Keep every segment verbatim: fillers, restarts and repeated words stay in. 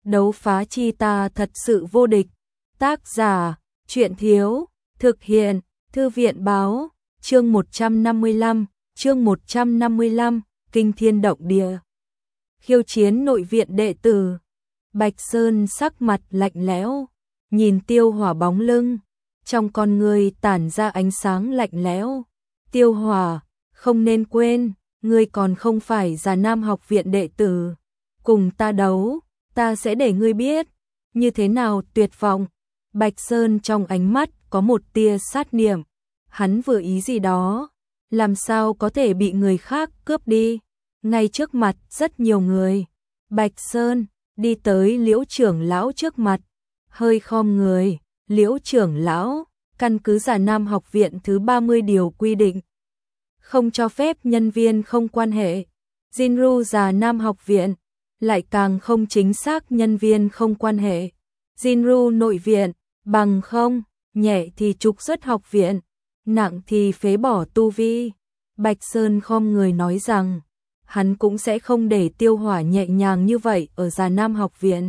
đấu phá chi ta thật sự vô địch. Tác giả, truyện thiếu, thực hiện, thư viện báo, chương một trăm năm mươi lăm, chương một trăm năm mươi lăm, kinh thiên động địa. Khiêu chiến nội viện đệ tử. Bạch Sơn sắc mặt lạnh lẽo, nhìn Tiêu Hỏa bóng lưng, trong con người tản ra ánh sáng lạnh lẽo. Tiêu Hỏa, không nên quên, ngươi còn không phải Già Nam học viện đệ tử. Cùng ta đấu, ta sẽ để ngươi biết, như thế nào tuyệt vọng. Bạch Sơn trong ánh mắt có một tia sát niệm, hắn vừa ý gì đó, làm sao có thể bị người khác cướp đi. Ngay trước mặt rất nhiều người, Bạch Sơn đi tới Liễu trưởng lão trước mặt, hơi khom người. Liễu trưởng lão, căn cứ Già Nam học viện thứ ba mươi điều quy định, không cho phép nhân viên không quan hệ. Jinru Già Nam học viện lại càng không chính xác nhân viên không quan hệ. Jinru nội viện, bằng không, nhẹ thì trục xuất học viện, nặng thì phế bỏ tu vi. Bạch Sơn khom người nói rằng, hắn cũng sẽ không để Tiêu Hỏa nhẹ nhàng như vậy ở Già Nam học viện.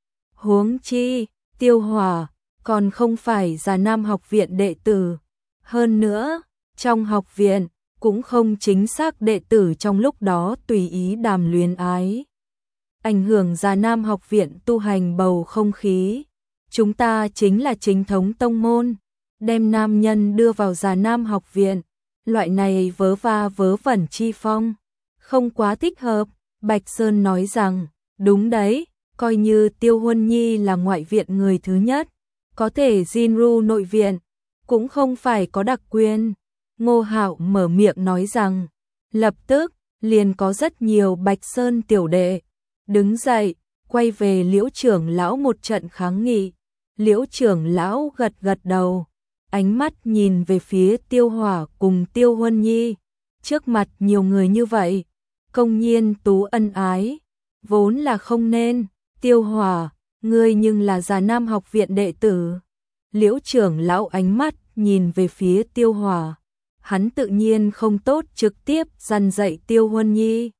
Huống chi, Tiêu Hỏa còn không phải Già Nam học viện đệ tử. Hơn nữa, trong học viện cũng không chính xác đệ tử trong lúc đó tùy ý đàm luyến ái, ảnh hưởng Già Nam học viện tu hành bầu không khí. Chúng ta chính là chính thống tông môn, đem nam nhân đưa vào Già Nam học viện, loại này vớ va vớ vẩn chi phong, không quá thích hợp. Bạch Sơn nói rằng, đúng đấy, coi như Tiêu Huân Nhi là ngoại viện người thứ nhất, có thể Jinru nội viện cũng không phải có đặc quyền. Ngô Hạo mở miệng nói rằng, lập tức liền có rất nhiều Bạch Sơn tiểu đệ đứng dậy, quay về Liễu trưởng lão một trận kháng nghị. Liễu trưởng lão gật gật đầu, ánh mắt nhìn về phía Tiêu Hỏa cùng Tiêu Huân Nhi. Trước mặt nhiều người như vậy, công nhiên tú ân ái, vốn là không nên. Tiêu Hỏa, ngươi nhưng là Già Nam học viện đệ tử. Liễu trưởng lão ánh mắt nhìn về phía Tiêu Hỏa, hắn tự nhiên không tốt trực tiếp dằn dạy Tiêu Huân Nhi.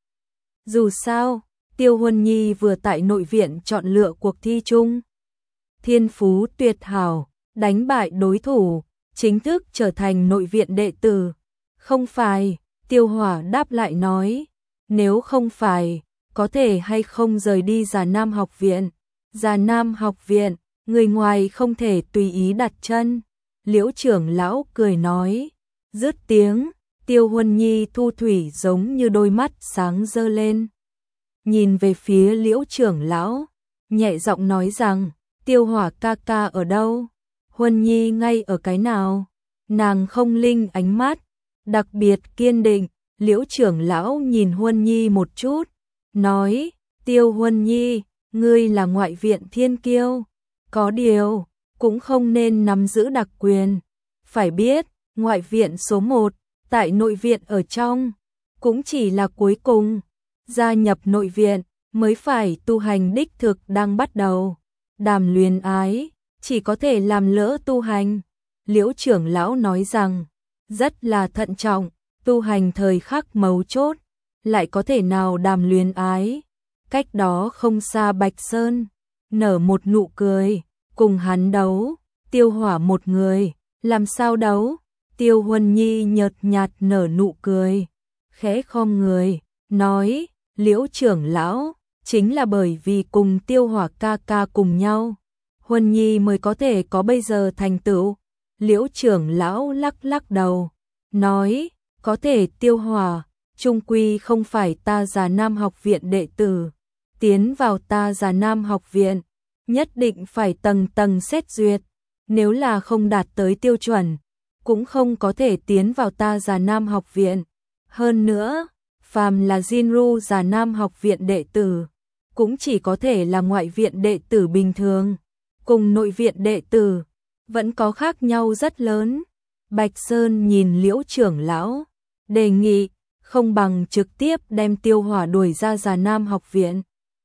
Dù sao, Tiêu Huân Nhi vừa tại nội viện chọn lựa cuộc thi chung, thiên phú tuyệt hảo, đánh bại đối thủ, chính thức trở thành nội viện đệ tử. Không phải, Tiêu Hỏa đáp lại nói, nếu không phải, có thể hay không rời đi Già Nam học viện. Già Nam học viện, người ngoài không thể tùy ý đặt chân. Liễu trưởng lão cười nói, dứt tiếng, Tiêu Huân Nhi thu thủy giống như đôi mắt sáng dơ lên, nhìn về phía Liễu trưởng lão, nhẹ giọng nói rằng, Tiêu Hỏa ca ca ở đâu? Huân Nhi ngay ở cái nào? Nàng không linh ánh mắt, đặc biệt kiên định. Liễu trưởng lão nhìn Huân Nhi một chút, nói, Tiêu Huân Nhi, ngươi là ngoại viện thiên kiêu, có điều, cũng không nên nắm giữ đặc quyền. Phải biết, ngoại viện số một, tại nội viện ở trong, cũng chỉ là cuối cùng. Gia nhập nội viện, mới phải tu hành đích thực đang bắt đầu. Đàm luyến ái, chỉ có thể làm lỡ tu hành. Liễu trưởng lão nói rằng, rất là thận trọng, tu hành thời khắc mấu chốt, lại có thể nào đàm luyến ái. Cách đó không xa Bạch Sơn, nở một nụ cười, cùng hắn đấu. Tiêu Hỏa một người, làm sao đấu? Tiêu Huân Nhi nhợt nhạt nở nụ cười, khẽ khom người, nói, Liễu trưởng lão, chính là bởi vì cùng Tiêu Hỏa ca ca cùng nhau, Huân Nhi mới có thể có bây giờ thành tựu. Liễu trưởng lão lắc lắc đầu, nói, có thể Tiêu Hỏa, chung quy không phải ta Già Nam học viện đệ tử, tiến vào ta Già Nam học viện, nhất định phải tầng tầng xét duyệt, nếu là không đạt tới tiêu chuẩn, cũng không có thể tiến vào ta Già Nam học viện. Hơn nữa, phàm là Jinru Già Nam học viện đệ tử, cũng chỉ có thể là ngoại viện đệ tử bình thường, cùng nội viện đệ tử, vẫn có khác nhau rất lớn. Bạch Sơn nhìn Liễu trưởng lão, đề nghị, không bằng trực tiếp đem Tiêu Hỏa đuổi ra Già Nam học viện.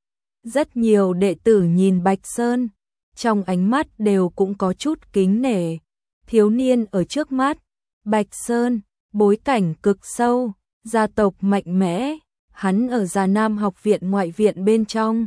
Rất nhiều đệ tử nhìn Bạch Sơn, trong ánh mắt đều cũng có chút kính nể. Thiếu niên ở trước mắt, Bạch Sơn, bối cảnh cực sâu, gia tộc mạnh mẽ, hắn ở Già Nam học viện ngoại viện bên trong,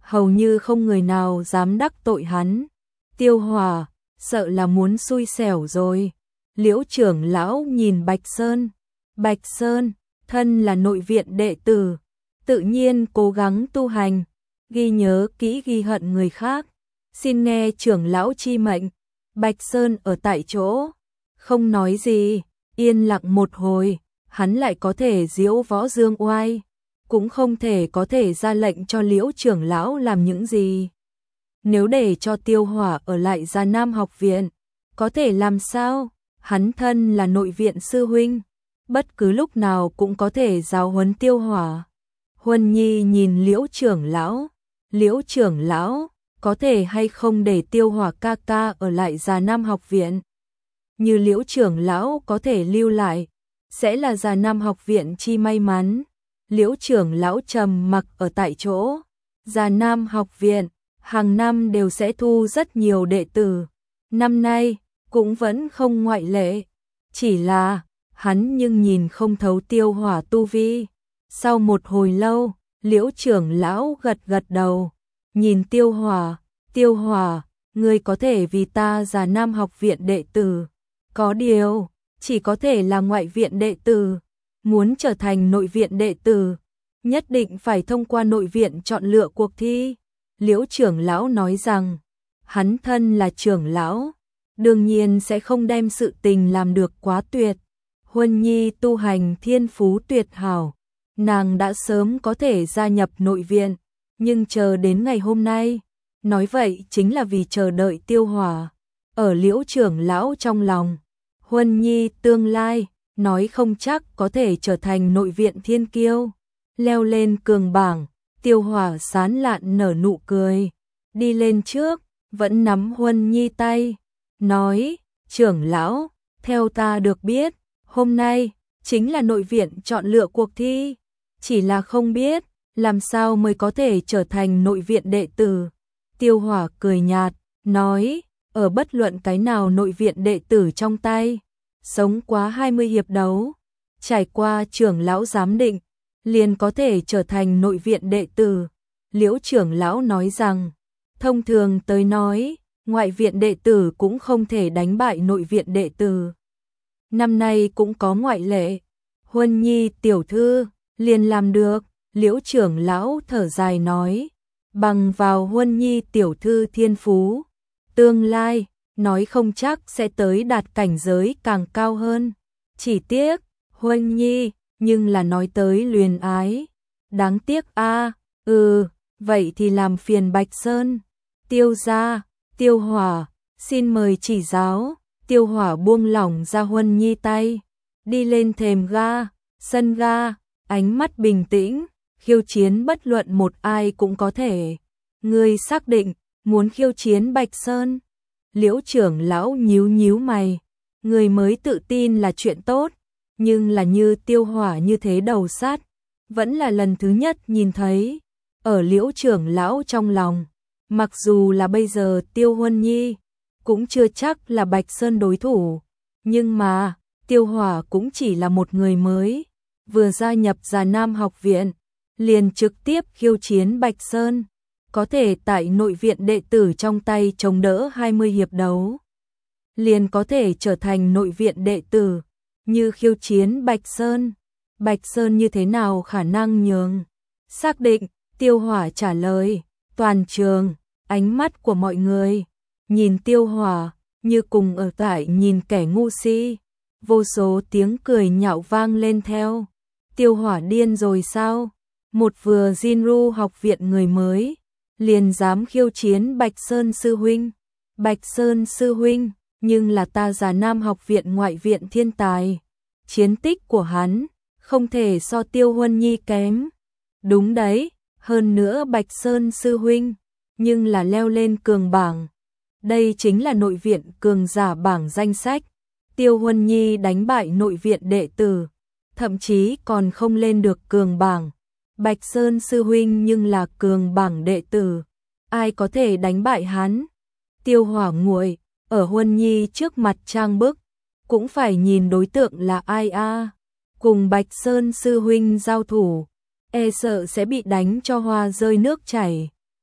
hầu như không người nào dám đắc tội hắn. Tiêu Hỏa, sợ là muốn xui xẻo rồi. Liễu trưởng lão nhìn Bạch Sơn. Bạch Sơn, thân là nội viện đệ tử, tự nhiên cố gắng tu hành, ghi nhớ kỹ ghi hận người khác. Xin nghe trưởng lão chi mệnh. Bạch Sơn ở tại chỗ, không nói gì, yên lặng một hồi, hắn lại có thể diễu võ dương oai, cũng không thể có thể ra lệnh cho Liễu trưởng lão làm những gì. Nếu để cho Tiêu Hỏa ở lại Già Nam học viện, có thể làm sao? Hắn thân là nội viện sư huynh, bất cứ lúc nào cũng có thể giáo huấn Tiêu Hỏa. Huân Nhi nhìn Liễu trưởng lão, Liễu trưởng lão, có thể hay không để Tiêu Hỏa ca ca ở lại Già Nam học viện? Như Liễu trưởng lão có thể lưu lại, sẽ là Già Nam học viện chi may mắn. Liễu trưởng lão trầm mặc ở tại chỗ. Già Nam học viện hàng năm đều sẽ thu rất nhiều đệ tử, năm nay cũng vẫn không ngoại lệ. Chỉ là hắn nhưng nhìn không thấu Tiêu Hỏa tu vi. Sau một hồi lâu, Liễu trưởng lão gật gật đầu, nhìn Tiêu Hỏa, Tiêu Hỏa, ngươi có thể vì ta Già Nam học viện đệ tử, có điều chỉ có thể là ngoại viện đệ tử. Muốn trở thành nội viện đệ tử, nhất định phải thông qua nội viện chọn lựa cuộc thi. Liễu trưởng lão nói rằng, hắn thân là trưởng lão, đương nhiên sẽ không đem sự tình làm được quá tuyệt. Huân Nhi tu hành thiên phú tuyệt hảo, nàng đã sớm có thể gia nhập nội viện, nhưng chờ đến ngày hôm nay, nói vậy chính là vì chờ đợi Tiêu Hỏa. Ở Liễu trưởng lão trong lòng, Huân Nhi tương lai, nói không chắc có thể trở thành nội viện thiên kiêu, leo lên cường bảng. Tiêu Hỏa sán lạn nở nụ cười, đi lên trước, vẫn nắm Huân Nhi tay, nói, trưởng lão, theo ta được biết, hôm nay chính là nội viện chọn lựa cuộc thi, chỉ là không biết làm sao mới có thể trở thành nội viện đệ tử. Tiêu Hỏa cười nhạt, nói, ở bất luận cái nào nội viện đệ tử trong tay, sống quá hai mươi hiệp đấu, trải qua trưởng lão giám định, liền có thể trở thành nội viện đệ tử. Liễu trưởng lão nói rằng, thông thường tới nói, ngoại viện đệ tử cũng không thể đánh bại nội viện đệ tử. Năm nay cũng có ngoại lệ. Huân Nhi tiểu thư, liền làm được. Liễu trưởng lão thở dài nói, bằng vào Huân Nhi tiểu thư thiên phú, tương lai, nói không chắc sẽ tới đạt cảnh giới càng cao hơn. Chỉ tiếc, Huân Nhi, nhưng là nói tới luyến ái. Đáng tiếc a. À, ừ, vậy thì làm phiền Bạch Sơn. Tiêu gia, Tiêu Hỏa, xin mời chỉ giáo. Tiêu Hỏa buông lỏng ra Huân Nhi tay, đi lên thềm ga, sân ga, ánh mắt bình tĩnh, khiêu chiến bất luận một ai cũng có thể. Ngươi xác định muốn khiêu chiến Bạch Sơn? Liễu trưởng lão nhíu nhíu mày, người mới tự tin là chuyện tốt, nhưng là như Tiêu Hỏa như thế đầu sát, vẫn là lần thứ nhất nhìn thấy. Ở Liễu trưởng lão trong lòng, mặc dù là bây giờ Tiêu Huân Nhi cũng chưa chắc là Bạch Sơn đối thủ, nhưng mà Tiêu Hỏa cũng chỉ là một người mới, vừa gia nhập Già Nam học viện, liền trực tiếp khiêu chiến Bạch Sơn, có thể tại nội viện đệ tử trong tay chống đỡ hai mươi hiệp đấu, liền có thể trở thành nội viện đệ tử. Như khiêu chiến Bạch Sơn, Bạch Sơn như thế nào khả năng nhường? Xác định, Tiêu Hỏa trả lời. Toàn trường, ánh mắt của mọi người nhìn Tiêu Hỏa như cùng ở tại nhìn kẻ ngu si. Vô số tiếng cười nhạo vang lên theo. Tiêu Hỏa điên rồi sao? Một vừa Jinru học viện người mới, liền dám khiêu chiến Bạch Sơn sư huynh. Bạch Sơn sư huynh, nhưng là ta Già Nam học viện ngoại viện thiên tài. Chiến tích của hắn, không thể so Tiêu Huân Nhi kém. Đúng đấy, hơn nữa Bạch Sơn sư huynh, nhưng là leo lên cường bảng. Đây chính là nội viện cường giả bảng danh sách. Tiêu Huân Nhi đánh bại nội viện đệ tử, thậm chí còn không lên được cường bảng. Bạch Sơn sư huynh nhưng là cường bảng đệ tử, ai có thể đánh bại hắn? Tiêu Hỏa nguội, ở Huân Nhi trước mặt trang bức, cũng phải nhìn đối tượng là ai a. À. Cùng Bạch Sơn sư huynh giao thủ, e sợ sẽ bị đánh cho hoa rơi nước chảy.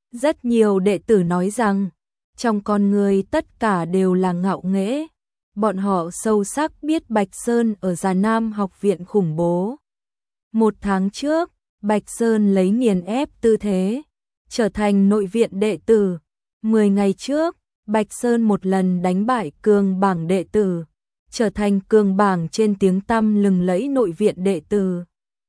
Rất nhiều đệ tử nói rằng, trong con người tất cả đều là ngạo nghễ. Bọn họ sâu sắc biết Bạch Sơn ở Già Nam học viện khủng bố. Một tháng trước, Bạch Sơn lấy nghiền ép tư thế, trở thành nội viện đệ tử. Mười ngày trước, Bạch Sơn một lần đánh bại cường bảng đệ tử, trở thành cường bảng trên tiếng tăm lừng lẫy nội viện đệ tử.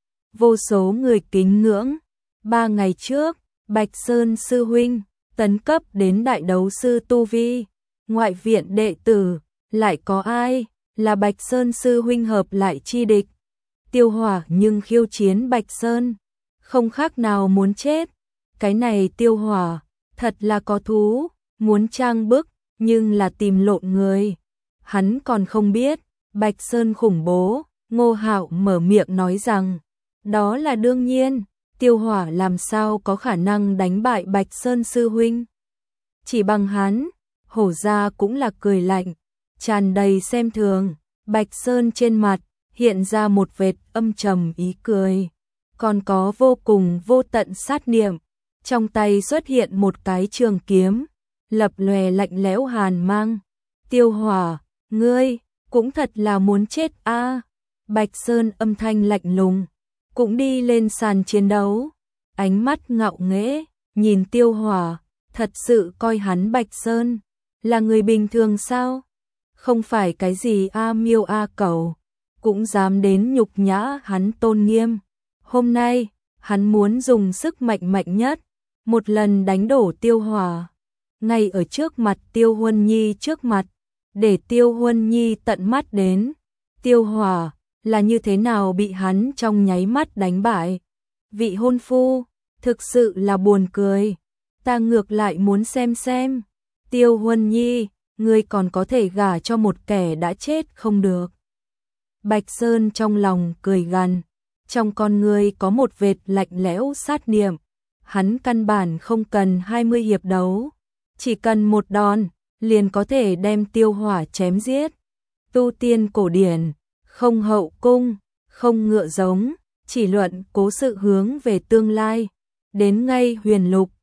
Vô số người kính ngưỡng. Ba ngày trước, Bạch Sơn sư huynh tấn cấp đến đại đấu sư tu vi. Ngoại viện đệ tử, lại có ai là Bạch Sơn sư huynh hợp lại chi địch. Tiêu Hỏa nhưng khiêu chiến Bạch Sơn, không khác nào muốn chết. Cái này Tiêu Hỏa, thật là có thú, muốn trang bức, nhưng là tìm lộn người. Hắn còn không biết, Bạch Sơn khủng bố. Ngô Hạo mở miệng nói rằng, đó là đương nhiên, Tiêu Hỏa làm sao có khả năng đánh bại Bạch Sơn sư huynh. Chỉ bằng hắn, Hổ gia cũng là cười lạnh, tràn đầy xem thường. Bạch Sơn trên mặt hiện ra một vệt âm trầm ý cười, còn có vô cùng vô tận sát niệm. Trong tay xuất hiện một cái trường kiếm, lập lòe lạnh lẽo hàn mang. Tiêu Hỏa, ngươi cũng thật là muốn chết a. À. Bạch Sơn âm thanh lạnh lùng, cũng đi lên sàn chiến đấu, ánh mắt ngạo nghễ, nhìn Tiêu Hỏa, thật sự coi hắn Bạch Sơn là người bình thường sao? Không phải cái gì a miêu a cẩu, cũng dám đến nhục nhã hắn tôn nghiêm. Hôm nay, hắn muốn dùng sức mạnh mạnh nhất, một lần đánh đổ Tiêu Hỏa, ngay ở trước mặt Tiêu Huân Nhi trước mặt, để Tiêu Huân Nhi tận mắt đến. Tiêu Hỏa là như thế nào bị hắn trong nháy mắt đánh bại. Vị hôn phu, thực sự là buồn cười. Ta ngược lại muốn xem xem. Tiêu Huân Nhi, ngươi còn có thể gả cho một kẻ đã chết không được. Bạch Sơn trong lòng cười gằn, trong con ngươi có một vệt lạnh lẽo sát niệm. Hắn căn bản không cần hai mươi hiệp đấu, chỉ cần một đòn, liền có thể đem Tiêu Hỏa chém giết. Tu tiên cổ điển, không hậu cung, không ngựa giống, chỉ luận cố sự hướng về tương lai. Đến ngay huyền lục,